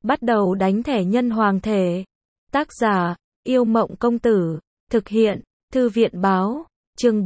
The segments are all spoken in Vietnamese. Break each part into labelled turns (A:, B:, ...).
A: bắt đầu đánh thẻ nhân hoàng thể. Tác giả, Yêu Mộng Công Tử. Thực hiện, Thư viện Báo. Chương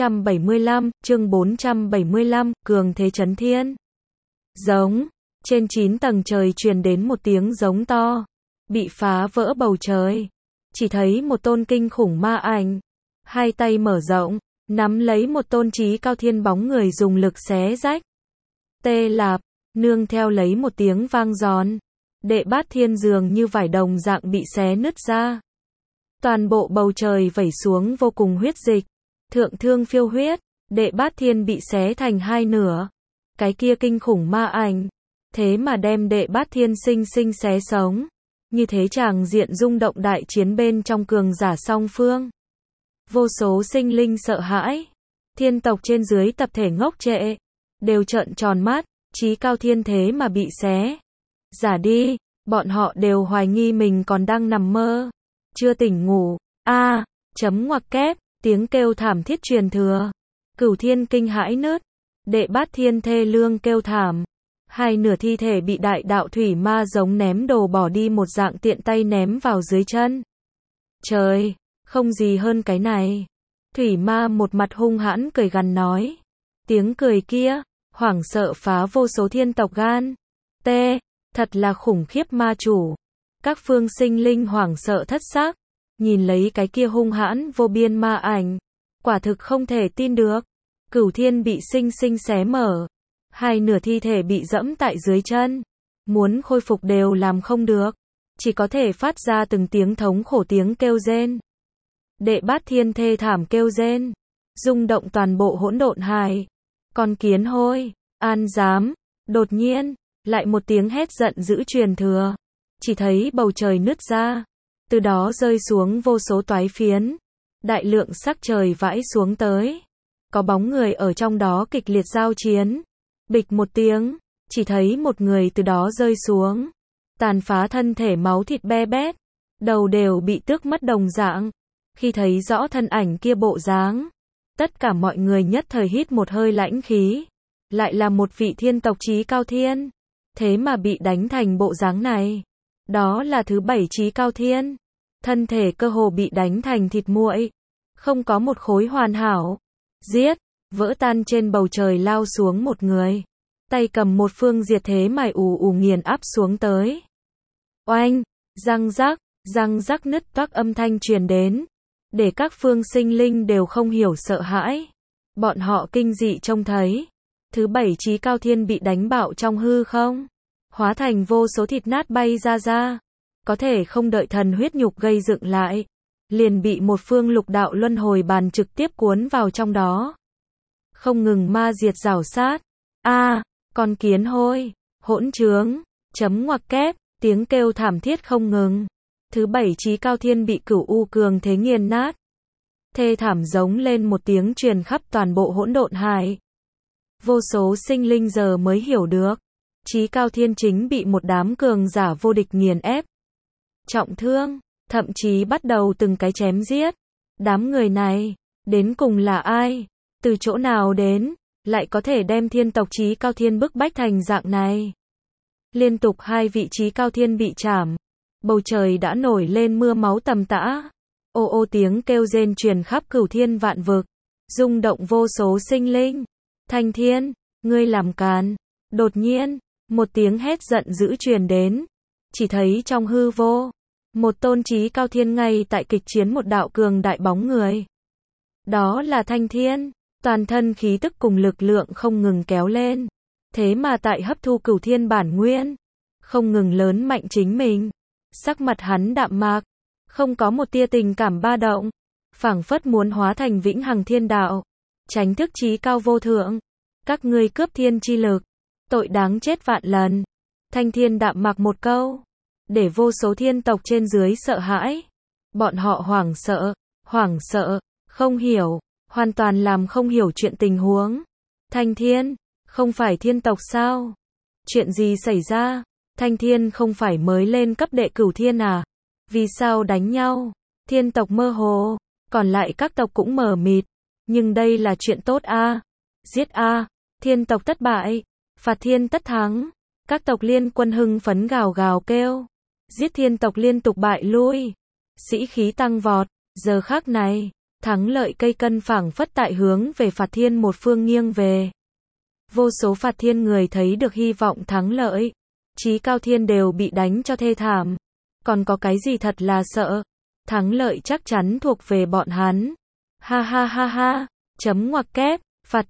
A: 475, Cường Thế Chấn Thiên. Giống. Trên 9 tầng trời truyền đến một tiếng giống to. Bị phá vỡ bầu trời. Chỉ thấy một tôn kinh khủng ma ảnh. Hai tay mở rộng, nắm lấy một tôn trí cao thiên bóng người dùng lực xé rách. Tê lạp, nương theo lấy một tiếng vang giòn. Đệ bát thiên dường như vải đồng dạng bị xé nứt ra. Toàn bộ bầu trời vẩy xuống vô cùng huyết dịch. Thượng thương phiêu huyết, đệ bát thiên bị xé thành hai nửa. Cái kia kinh khủng ma ảnh. Thế mà đem đệ bát thiên sinh sinh xé sống. Như thế tràng diện rung động đại chiến bên trong cường giả song phương. Vô số sinh linh sợ hãi. Thiên tộc trên dưới tập thể ngốc trệ. Đều trợn tròn mắt, chí cao thiên thế mà bị xé. Giả đi, bọn họ đều hoài nghi mình còn đang nằm mơ. Chưa tỉnh ngủ, chấm ngoặc kép, tiếng kêu thảm thiết truyền thừa. Cửu thiên kinh hãi nứt. Đệ bát thiên thê lương kêu thảm. Hai nửa thi thể bị đại đạo thủy ma giống ném đồ bỏ đi một dạng tiện tay ném vào dưới chân. Trời, không gì hơn cái này. Thủy ma một mặt hung hãn cười gằn nói. Tiếng cười kia, hoảng sợ phá vô số thiên tộc gan. Thật là khủng khiếp ma chủ. Các phương sinh linh hoảng sợ thất xác. Nhìn lấy cái kia hung hãn vô biên ma ảnh. Quả thực không thể tin được. Cửu thiên bị sinh sinh xé mở. Hai nửa thi thể bị dẫm tại dưới chân. Muốn khôi phục đều làm không được. Chỉ có thể phát ra từng tiếng thống khổ tiếng kêu rên. Đệ bát thiên thê thảm kêu rên. Rung động toàn bộ hỗn độn hải. Con kiến hôi, an dám. Đột nhiên, lại một tiếng hét giận dữ truyền thừa. Chỉ thấy bầu trời nứt ra. Từ đó rơi xuống vô số toái phiến. Đại lượng sắc trời vãi xuống tới. Có bóng người ở trong đó kịch liệt giao chiến. Bịch một tiếng, chỉ thấy một người từ đó rơi xuống. Tàn phá thân thể máu thịt be bét. Đầu đều bị tước mất đồng dạng. Khi thấy rõ thân ảnh kia bộ dáng, tất cả mọi người nhất thời hít một hơi lãnh khí. Lại là một vị thiên tộc chí cao thiên. Thế mà bị đánh thành bộ dáng này. Đó là thứ 7 chí cao thiên. Thân thể cơ hồ bị đánh thành thịt muội. Không có một khối hoàn hảo. Giết, vỡ tan trên bầu trời lao xuống một người. Tay cầm một phương diệt thế mài ù nghiền áp xuống tới. Oanh, răng rắc nứt toác âm thanh truyền đến. Để các phương sinh linh đều không hiểu sợ hãi. Bọn họ kinh dị trông thấy. Thứ 7 chí cao thiên bị đánh bạo trong hư không. Hóa thành vô số thịt nát bay ra. Có thể không đợi thần huyết nhục gây dựng lại. Liền bị một phương lục đạo luân hồi bàn trực tiếp cuốn vào trong đó. Không ngừng ma diệt rảo sát. Con kiến hôi, hỗn trướng, chấm ngoặc kép, tiếng kêu thảm thiết không ngừng. Thứ 7 chí cao thiên bị cửu u cường thế nghiền nát. Thê thảm giống lên một tiếng truyền khắp toàn bộ hỗn độn hải. Vô số sinh linh giờ mới hiểu được. Chí cao thiên chính bị một đám cường giả vô địch nghiền ép. Trọng thương, thậm chí bắt đầu từng cái chém giết. Đám người này, đến cùng là ai? Từ chỗ nào đến? Lại có thể đem thiên tộc chí cao thiên bức bách thành dạng này. Liên tục 2 vị chí cao thiên bị chảm. Bầu trời đã nổi lên mưa máu tầm tã. Ô tiếng kêu rên truyền khắp cửu thiên vạn vực. Rung động vô số sinh linh. Thanh thiên, ngươi làm càn. Đột nhiên, một tiếng hét giận dữ truyền đến. Chỉ thấy trong hư vô. Một tôn chí cao thiên ngay tại kịch chiến một đạo cường đại bóng người. Đó là Thanh thiên. Toàn thân khí tức cùng lực lượng không ngừng kéo lên. Thế mà tại hấp thu cửu thiên bản nguyên. Không ngừng lớn mạnh chính mình. Sắc mặt hắn đạm mạc. Không có một tia tình cảm ba động. Phảng phất muốn hóa thành vĩnh hằng thiên đạo. Chánh thức chí cao vô thượng. Các ngươi cướp thiên chi lực. Tội đáng chết vạn lần. Thanh thiên đạm mạc một câu. Để vô số thiên tộc trên dưới sợ hãi. Bọn họ hoảng sợ, không hiểu. Hoàn toàn làm không hiểu chuyện tình huống. Thanh thiên, không phải thiên tộc sao? Chuyện gì xảy ra? Thanh thiên không phải mới lên cấp đệ cửu thiên à? Vì sao đánh nhau? Thiên tộc mơ hồ, còn lại các tộc cũng mờ mịt. Nhưng đây là chuyện tốt a. Giết a. Thiên tộc tất bại, phạt thiên tất thắng. Các tộc liên quân hưng phấn gào gào kêu. Giết thiên tộc liên tục bại lui. Sĩ khí tăng vọt. Giờ khắc này, thắng lợi cây cân phảng phất tại hướng về Phạt Thiên một phương nghiêng về. Vô số Phạt Thiên người thấy được hy vọng thắng lợi. Chí Cao Thiên đều bị đánh cho thê thảm. Còn có cái gì thật là sợ. Thắng lợi chắc chắn thuộc về bọn hắn. Ha ha ha ha. Chấm ngoặc kép. Phạt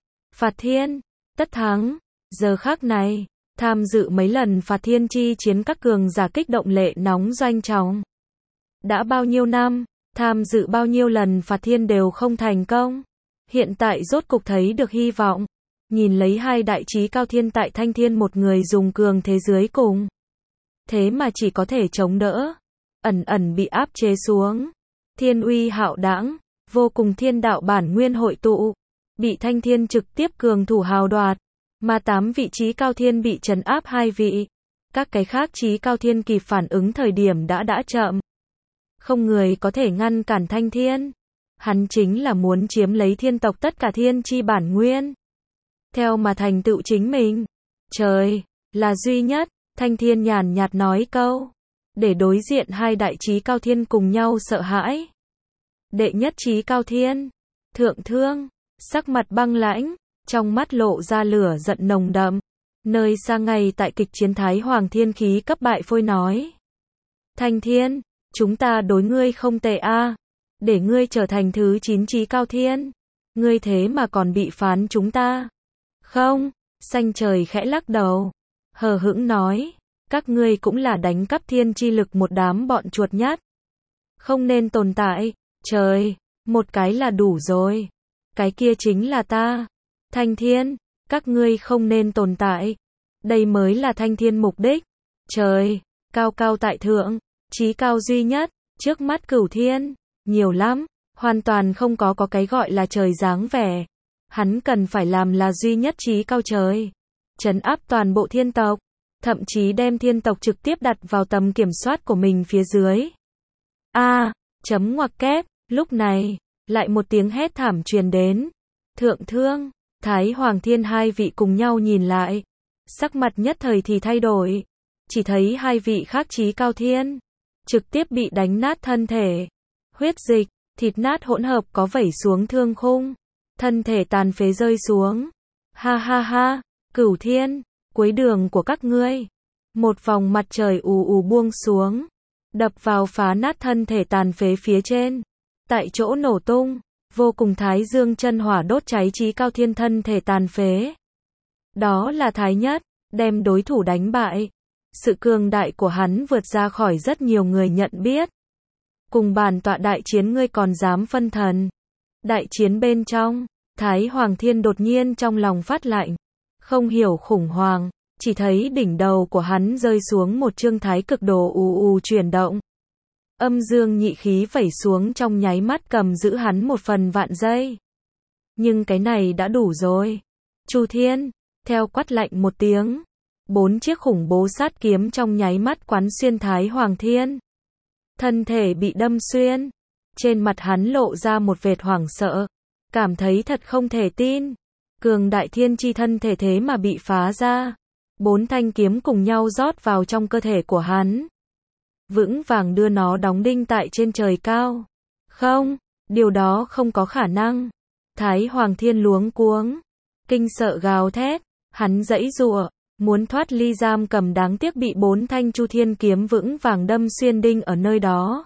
A: Thiên. Tất thắng. Giờ khắc này, tham dự mấy lần Phạt Thiên chi chiến các cường giả kích động lệ nóng doanh trọng. Đã bao nhiêu năm, tham dự bao nhiêu lần Phạt Thiên đều không thành công. Hiện tại rốt cục thấy được hy vọng. Nhìn lấy hai đại chí Cao Thiên tại Thanh Thiên một người dùng cường thế dưới cùng. Thế mà chỉ có thể chống đỡ. Ẩn ẩn bị áp chế xuống. Thiên uy hạo đãng, vô cùng thiên đạo bản nguyên hội tụ. Bị Thanh Thiên trực tiếp cường thủ hào đoạt. Mà 8 vị chí Cao Thiên bị trấn áp 2 vị. Các cái khác chí Cao Thiên kịp phản ứng thời điểm đã chậm. Không người có thể ngăn cản Thanh Thiên. Hắn chính là muốn chiếm lấy thiên tộc tất cả thiên chi bản nguyên. Theo mà thành tựu chính mình. Trời, là duy nhất. Thanh Thiên nhàn nhạt nói câu. Để đối diện hai đại chí Cao Thiên cùng nhau sợ hãi. Đệ nhất chí Cao Thiên. Thượng Thương. Sắc mặt băng lãnh. Trong mắt lộ ra lửa giận nồng đậm. Nơi xa ngay tại kịch chiến Thái Hoàng Thiên khí cấp bại phôi nói. Thanh Thiên, chúng ta đối ngươi không tệ a, để ngươi trở thành thứ 9 chí Cao Thiên. Ngươi thế mà còn bị phán chúng ta. Không, xanh trời khẽ lắc đầu. Hờ hững nói, các ngươi cũng là đánh cắp thiên chi lực một đám bọn chuột nhát. Không nên tồn tại, trời, một cái là đủ rồi. Cái kia chính là ta. Thanh Thiên, các ngươi không nên tồn tại. Đây mới là Thanh Thiên mục đích. Trời, cao cao tại thượng, chí cao duy nhất, trước mắt cửu thiên, nhiều lắm, hoàn toàn không có cái gọi là trời dáng vẻ. Hắn cần phải làm là duy nhất chí cao trời. Trấn áp toàn bộ thiên tộc, thậm chí đem thiên tộc trực tiếp đặt vào tầm kiểm soát của mình phía dưới. Chấm ngoặc kép, lúc này, lại một tiếng hét thảm truyền đến. Thượng Thương, Thái Hoàng Thiên hai vị cùng nhau nhìn lại. Sắc mặt nhất thời thì thay đổi. Chỉ thấy hai vị khác chí Cao Thiên. Trực tiếp bị đánh nát thân thể. Huyết dịch, thịt nát hỗn hợp có vẩy xuống thương khung. Thân thể tàn phế rơi xuống. Ha ha ha, Cửu Thiên, cuối đường của các ngươi. Một vòng mặt trời ù ù buông xuống. Đập vào phá nát thân thể tàn phế phía trên. Tại chỗ nổ tung. Vô cùng thái dương chân hỏa đốt cháy chí Cao Thiên thân thể tàn phế. Đó là Thái Nhất, đem đối thủ đánh bại. Sự cường đại của hắn vượt ra khỏi rất nhiều người nhận biết. Cùng bản tọa đại chiến ngươi còn dám phân thần. Đại chiến bên trong, Thái Hoàng Thiên đột nhiên trong lòng phát lạnh. Không hiểu khủng hoảng, chỉ thấy đỉnh đầu của hắn rơi xuống một chương thái cực đồ ù ù chuyển động. Âm dương nhị khí vẩy xuống trong nháy mắt cầm giữ hắn một phần vạn giây. Nhưng cái này đã đủ rồi. Chu Thiên, theo quát lạnh một tiếng. 4 chiếc khủng bố sát kiếm trong nháy mắt quán xuyên Thái Hoàng Thiên. Thân thể bị đâm xuyên. Trên mặt hắn lộ ra một vệt hoảng sợ. Cảm thấy thật không thể tin. Cường đại thiên chi thân thể thế mà bị phá ra. 4 thanh kiếm cùng nhau rót vào trong cơ thể của hắn. Vững vàng đưa nó đóng đinh tại trên trời cao. Không, điều đó không có khả năng. Thái Hoàng Thiên luống cuống. Kinh sợ gào thét. Hắn giãy giụa, muốn thoát ly giam cầm đáng tiếc bị 4 thanh chu thiên kiếm vững vàng đâm xuyên đinh ở nơi đó.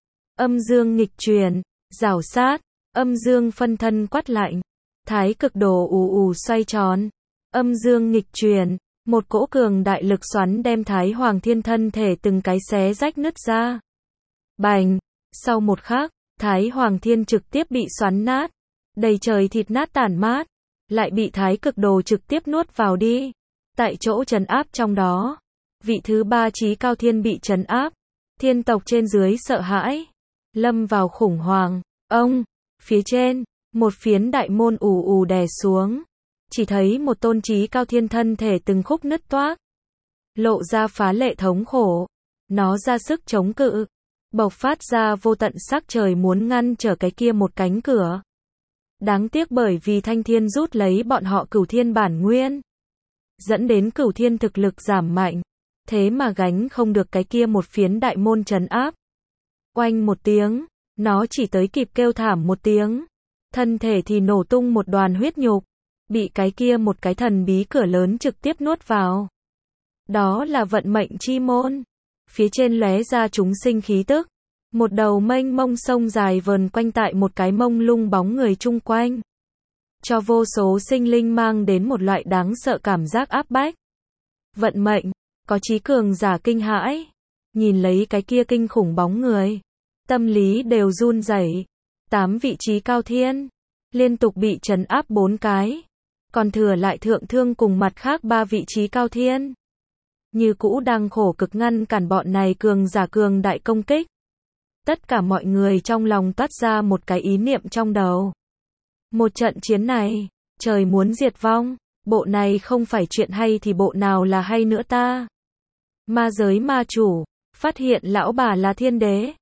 A: Âm dương nghịch chuyển, rảo sát, âm dương phân thân quát lạnh. Thái cực đồ ù ù xoay tròn. Âm dương nghịch chuyển. Một cỗ cường đại lực xoắn đem Thái Hoàng Thiên thân thể từng cái xé rách nứt ra. Bành! Sau một khắc, Thái Hoàng Thiên trực tiếp bị xoắn nát. Đầy trời thịt nát tản mát. Lại bị thái cực đồ trực tiếp nuốt vào đi. Tại chỗ trấn áp trong đó. Vị thứ 3 chí Cao Thiên bị trấn áp. Thiên tộc trên dưới sợ hãi. Lâm vào khủng hoảng. Ông! Phía trên, một phiến đại môn ù ù đè xuống. Chỉ thấy một tôn chí Cao Thiên thân thể từng khúc nứt toác. Lộ ra phá lệ thống khổ. Nó ra sức chống cự. Bộc phát ra vô tận sắc trời muốn ngăn trở cái kia một cánh cửa. Đáng tiếc bởi vì Thanh Thiên rút lấy bọn họ Cửu Thiên bản nguyên. dẫn đến Cửu Thiên thực lực giảm mạnh, thế mà gánh không được cái kia một phiến đại môn trấn áp. Oanh một tiếng, nó chỉ tới kịp kêu thảm một tiếng, thân thể thì nổ tung một đoàn huyết nhục, bị cái kia một cái thần bí cửa lớn trực tiếp nuốt vào. Đó là vận mệnh chi môn. Phía trên lóe ra chúng sinh khí tức, một đầu mênh mông sông dài vờn quanh tại một cái mông lung bóng người chung quanh, cho vô số sinh linh mang đến một loại đáng sợ cảm giác áp bách. Vận mệnh, có trí cường giả kinh hãi, nhìn lấy cái kia kinh khủng bóng người, tâm lý đều run rẩy. 8 vị trí cao thiên, liên tục bị trấn áp 4 cái, còn thừa lại thượng thương cùng mặt khác 3 vị trí cao thiên. Như cũ đang khổ cực ngăn cản bọn này cường giả cường đại công kích. Tất cả mọi người trong lòng toát ra một cái ý niệm trong đầu. Một trận chiến này, trời muốn diệt vong, bộ này không phải chuyện hay thì bộ nào là hay nữa ta. Ma giới ma chủ, phát hiện lão bà là thiên đế.